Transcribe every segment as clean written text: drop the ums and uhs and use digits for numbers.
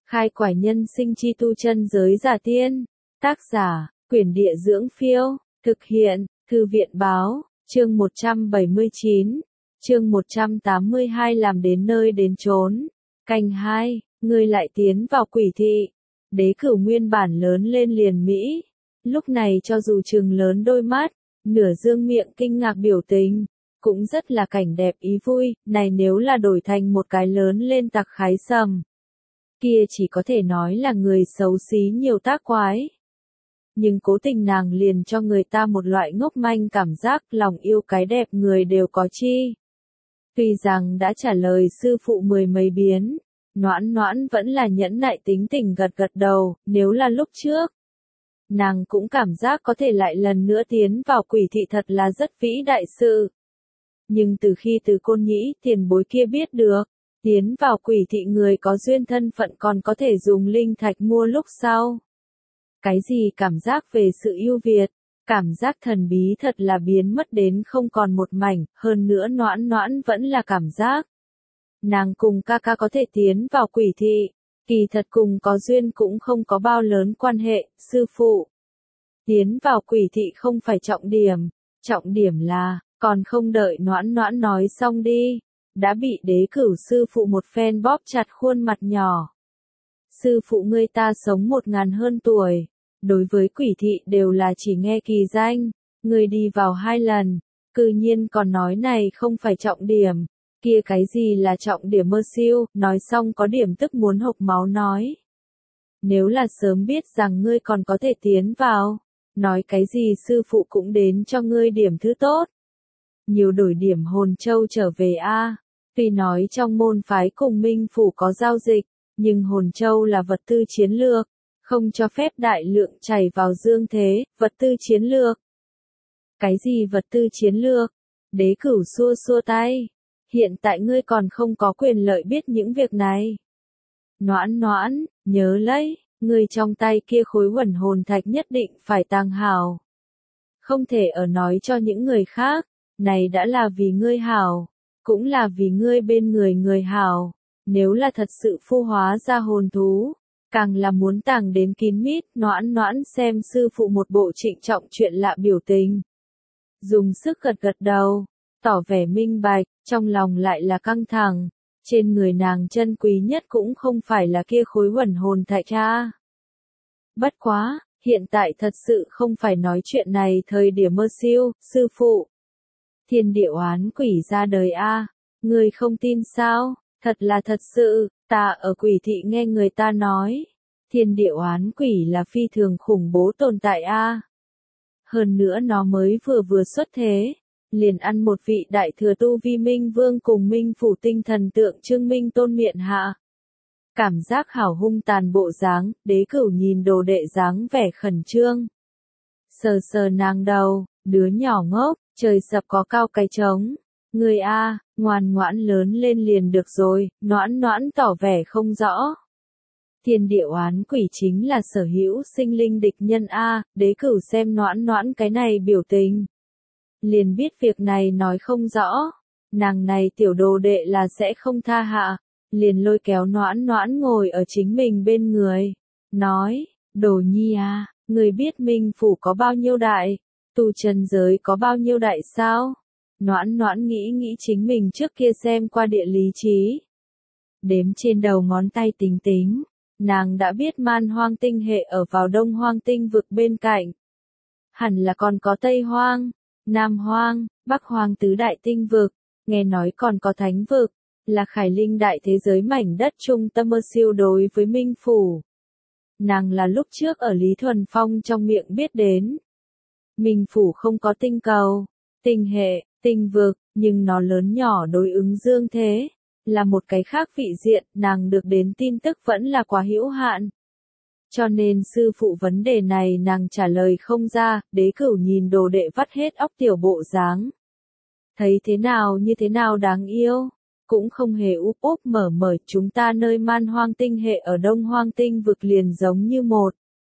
Khai quải nhân sinh chi tu chân giới giả tiên. Tác giả, Quyển Địa Dưỡng Phiêu. Thực hiện, Thư viện Báo. Chương 179. Chương 182 làm đến nơi đến chốn. Canh 2, ngươi lại tiến vào quỷ thị. Đế Cửu nguyên bản lớn lên liền Mỹ. Lúc này cho dù trừng lớn đôi mắt, nửa dương miệng kinh ngạc biểu tình, cũng rất là cảnh đẹp ý vui, này nếu là đổi thành một cái lớn lên tặc khái sầm. Kia chỉ có thể nói là người xấu xí nhiều tác quái. Nhưng cố tình nàng liền cho người ta một loại ngốc manh cảm giác lòng yêu cái đẹp người đều có chi. Tuy rằng đã trả lời sư phụ mười mấy biến, Noãn Noãn vẫn là nhẫn nại tính tình gật gật đầu, nếu là lúc trước. Nàng cũng cảm giác có thể lại lần nữa tiến vào quỷ thị thật là rất vĩ đại sự. Nhưng từ khi Từ Côn Nhĩ tiền bối kia biết được, tiến vào quỷ thị người có duyên thân phận còn có thể dùng linh thạch mua lúc sau. Cái gì cảm giác về sự ưu việt, cảm giác thần bí thật là biến mất đến không còn một mảnh, hơn nữa Noãn Noãn vẫn là cảm giác. Nàng cùng ca ca có thể tiến vào quỷ thị, kỳ thật cùng có duyên cũng không có bao lớn quan hệ, sư phụ. Tiến vào quỷ thị không phải trọng điểm là, còn không đợi Noãn Noãn nói xong đi, đã bị Đế Cửu sư phụ một phen bóp chặt khuôn mặt nhỏ. Sư phụ ngươi ta sống 1000 hơn tuổi, đối với quỷ thị đều là chỉ nghe kỳ danh, ngươi đi vào 2 lần, cư nhiên còn nói này không phải trọng điểm, kia cái gì là trọng điểm mơ siêu, nói xong có điểm tức muốn hộc máu nói. Nếu là sớm biết rằng ngươi còn có thể tiến vào, nói cái gì sư phụ cũng đến cho ngươi điểm thứ tốt. Nhiều đổi điểm hồn châu trở về a. Tuy nói trong môn phái cùng Minh phủ có giao dịch, nhưng hồn châu là vật tư chiến lược, không cho phép đại lượng chảy vào dương thế, vật tư chiến lược. Cái gì vật tư chiến lược? Đế Cửu xua xua tay. Hiện tại ngươi còn không có quyền lợi biết những việc này. Noãn Noãn, nhớ lấy, ngươi trong tay kia khối huẩn hồn thạch nhất định phải tàng hảo. Không thể ở nói cho những người khác, này đã là vì ngươi hảo, cũng là vì ngươi bên người hảo. Nếu là thật sự phu hóa ra hồn thú, càng là muốn tàng đến kín mít. Noãn Noãn xem sư phụ một bộ trịnh trọng chuyện lạ biểu tình. Dùng sức gật gật đầu, tỏ vẻ minh bạch, trong lòng lại là căng thẳng. Trên người nàng chân quý nhất cũng không phải là kia khối huẩn hồn thạch a. Bất quá, hiện tại thật sự không phải nói chuyện này thời điểm mơ siêu, sư phụ. Thiên địa oán quỷ ra đời a, ngươi không tin sao? Thật là thật sự, ta ở quỷ thị nghe người ta nói, thiên địa oán quỷ là phi thường khủng bố tồn tại a. Hơn nữa nó mới vừa xuất thế, liền ăn một vị đại thừa tu vi Minh Vương cùng Minh phủ tinh thần tượng trưng Minh Tôn miện hạ. Cảm giác hảo hung tàn bộ dáng, Đế Cửu nhìn đồ đệ dáng vẻ khẩn trương. Sờ sờ nàng đầu, đứa nhỏ ngốc, trời sập có cao cái trống. Người a, ngoan ngoãn lớn lên liền được rồi, Noãn Noãn tỏ vẻ không rõ. Thiên địa oán quỷ chính là sở hữu sinh linh địch nhân a. Đế Cửu xem Noãn Noãn cái này biểu tình, liền biết việc này nói không rõ, nàng này tiểu đồ đệ là sẽ không tha hạ, liền lôi kéo Noãn Noãn ngồi ở chính mình bên người, nói, Đồ Nhi a, người biết Minh phủ có bao nhiêu đại, tu chân giới có bao nhiêu đại sao? Noãn Noãn nghĩ chính mình trước kia xem qua địa lý trí. Đếm trên đầu ngón tay tính, nàng đã biết Man Hoang tinh hệ ở vào Đông Hoang tinh vực bên cạnh. Hẳn là còn có Tây Hoang, Nam Hoang, Bắc Hoang tứ đại tinh vực, nghe nói còn có Thánh vực, là Khải Linh đại thế giới mảnh đất trung tâm mơ siêu đối với Minh phủ. Nàng là lúc trước ở Lý Thuần Phong trong miệng biết đến. Minh phủ không có tinh cầu, tinh hệ, tinh vực, nhưng nó lớn nhỏ đối ứng dương thế, là một cái khác vị diện, nàng được đến tin tức vẫn là quá hữu hạn. Cho nên sư phụ vấn đề này nàng trả lời không ra, Đế Cửu nhìn đồ đệ vắt hết óc tiểu bộ dáng. Thấy thế nào như thế nào đáng yêu, cũng không hề úp úp mở chúng ta nơi Man Hoang tinh hệ ở Đông Hoang tinh vực liền giống như một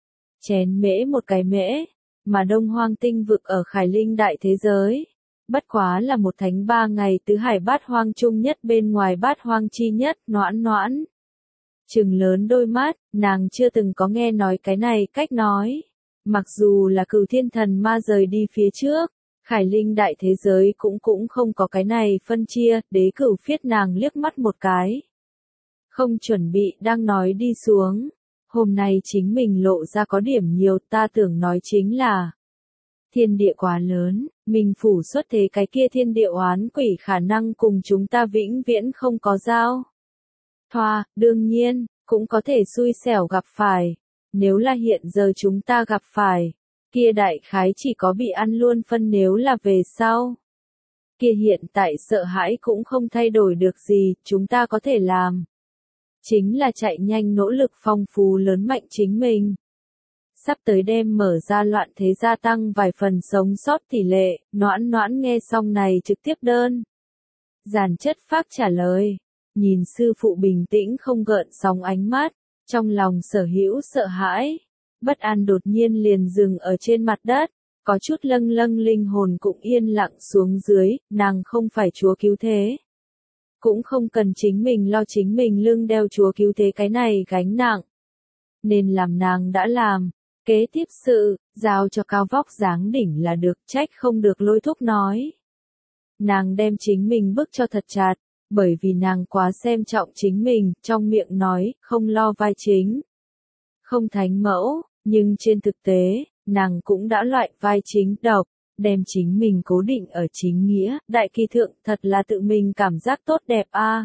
chén mễ một cái mễ, mà Đông Hoang tinh vực ở Khải Linh đại thế giới. Bất quá là một thánh 3 ngày tứ hải bát hoang chung nhất bên ngoài bát hoang chi nhất. Noãn Noãn Trừng lớn đôi mắt, nàng chưa từng có nghe nói cái này cách nói. Mặc dù là Cửu Thiên Thần Ma rời đi phía trước, Khải Linh đại thế giới cũng không có cái này phân chia, Đế Cửu phiết nàng liếc mắt một cái. Không chuẩn bị đang nói đi xuống. Hôm nay chính mình lộ ra có điểm nhiều, ta tưởng nói chính là thiên địa quá lớn, mình phủ xuất thế cái kia thiên địa oán quỷ khả năng cùng chúng ta vĩnh viễn không có giao thoa, đương nhiên, cũng có thể xui xẻo gặp phải. Nếu là hiện giờ chúng ta gặp phải, kia đại khái chỉ có bị ăn luôn phân, nếu là về sau. Kia hiện tại sợ hãi cũng không thay đổi được gì, chúng ta có thể làm. Chính là chạy nhanh nỗ lực phong phú lớn mạnh chính mình. Sắp tới đêm mở ra loạn thế gia tăng vài phần sống sót tỷ lệ, Noãn Noãn nghe xong này trực tiếp đơn. Giản chất phác trả lời, nhìn sư phụ bình tĩnh không gợn sóng ánh mắt, trong lòng sở hữu sợ hãi, bất an đột nhiên liền dừng ở trên mặt đất, có chút lâng lâng linh hồn cũng yên lặng xuống dưới, nàng không phải chúa cứu thế. Cũng không cần chính mình lo chính mình lưng đeo chúa cứu thế cái này gánh nặng. Nên làm nàng đã làm, kế tiếp sự, giao cho cao vóc dáng đỉnh là được, trách không được Lôi Thúc nói. Nàng đem chính mình bức cho thật chặt, bởi vì nàng quá xem trọng chính mình, trong miệng nói, không lo vai chính. Không thánh mẫu, nhưng trên thực tế, nàng cũng đã loại vai chính độc, đem chính mình cố định ở chính nghĩa, đại kỳ thượng thật là tự mình cảm giác tốt đẹp a.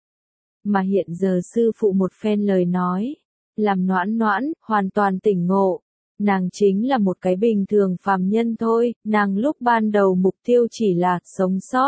Mà hiện giờ sư phụ một phen lời nói, làm Noãn Noãn hoàn toàn tỉnh ngộ, nàng chính là một cái bình thường phàm nhân thôi, nàng lúc ban đầu mục tiêu chỉ là sống sót.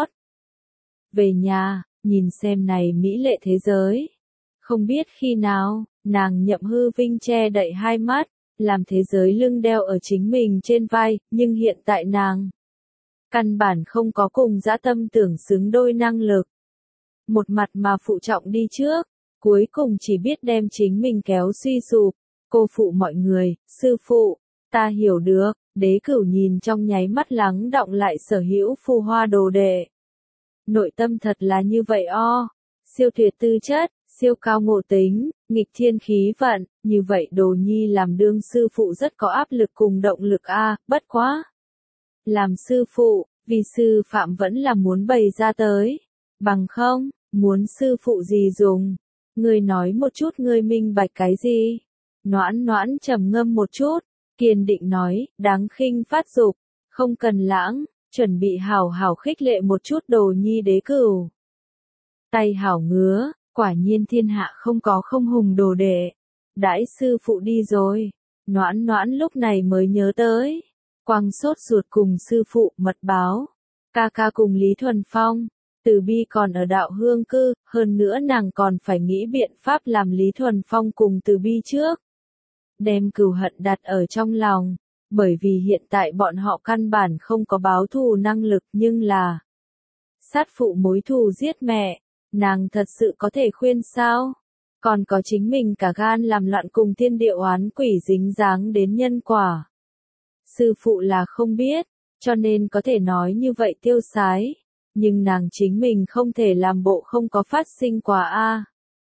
Về nhà, nhìn xem này mỹ lệ thế giới. Không biết khi nào, nàng Nhậm Hư Vinh che đậy hai mắt, làm thế giới lưng đeo ở chính mình trên vai, nhưng hiện tại nàng căn bản không có cùng dã tâm tưởng xứng đôi năng lực. Một mặt mà phụ trọng đi trước, cuối cùng chỉ biết đem chính mình kéo suy sụp. Cô phụ mọi người, sư phụ, ta hiểu được, Đế Cửu nhìn trong nháy mắt lắng đọng lại sở hữu phù hoa đồ đệ. Nội tâm thật là như vậy o, siêu tuyệt tư chất, siêu cao ngộ tính, nghịch thiên khí vận, như vậy Đồ Nhi làm đương sư phụ rất có áp lực cùng động lực a, bất quá. Làm sư phụ, vì sư phạm vẫn là muốn bày ra tới, bằng không, muốn sư phụ gì dùng, ngươi nói một chút ngươi minh bạch cái gì. Noãn Noãn trầm ngâm một chút, kiên định nói, đáng khinh phát dục, không cần lãng, chuẩn bị hảo hảo khích lệ một chút Đồ Nhi. Đế Cửu tay hảo ngứa, quả nhiên thiên hạ không có không hùng đồ đệ. Đãi sư phụ đi rồi, Noãn Noãn lúc này mới nhớ tới, quăng sốt ruột cùng sư phụ mật báo, ca ca cùng Lý Thuần Phong, Từ Bi còn ở đạo hương cư, hơn nữa nàng còn phải nghĩ biện pháp làm Lý Thuần Phong cùng Từ Bi trước. Đem cừu hận đặt ở trong lòng, bởi vì hiện tại bọn họ căn bản không có báo thù năng lực, nhưng là sát phụ mối thù giết mẹ, nàng thật sự có thể khuyên sao? Còn có chính mình cả gan làm loạn cùng thiên địa oán quỷ dính dáng đến nhân quả. Sư phụ là không biết, cho nên có thể nói như vậy tiêu sái, nhưng nàng chính mình không thể làm bộ không có phát sinh quả a.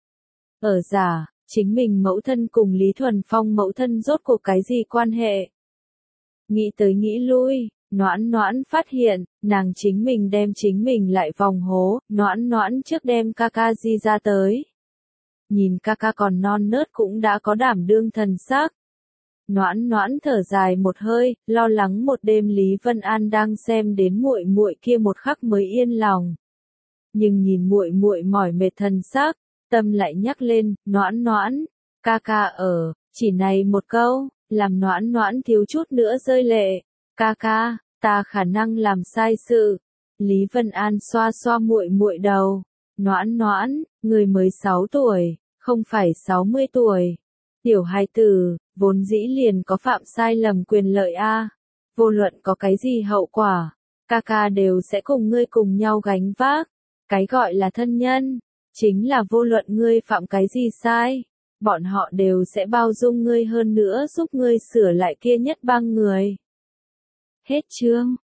Ở giả, chính mình mẫu thân cùng Lý Thuần Phong mẫu thân rốt cuộc cái gì quan hệ? Nghĩ tới nghĩ lui, Noãn Noãn phát hiện, nàng chính mình đem chính mình lại vòng hố, Noãn Noãn trước đem ca ca di ra tới. Nhìn ca ca còn non nớt cũng đã có đảm đương thần sắc. Noãn Noãn thở dài một hơi, lo lắng một đêm Lý Vân An đang xem đến muội muội kia một khắc mới yên lòng. Nhưng nhìn muội muội mỏi mệt thần sắc, tâm lại nhắc lên, Noãn Noãn, ca ca ở, chỉ này một câu, làm Noãn Noãn thiếu chút nữa rơi lệ. Ca ca, ta khả năng làm sai sự. Lý Vân An xoa xoa muội muội đầu. Noãn Noãn, người mới 6 tuổi, không phải 60 tuổi. Tiểu hài tử, vốn dĩ liền có phạm sai lầm quyền lợi a. Vô luận có cái gì hậu quả, ca ca đều sẽ cùng ngươi cùng nhau gánh vác. Cái gọi là thân nhân, chính là vô luận ngươi phạm cái gì sai, bọn họ đều sẽ bao dung ngươi, hơn nữa giúp ngươi sửa lại kia nhất bang người. Hết chương.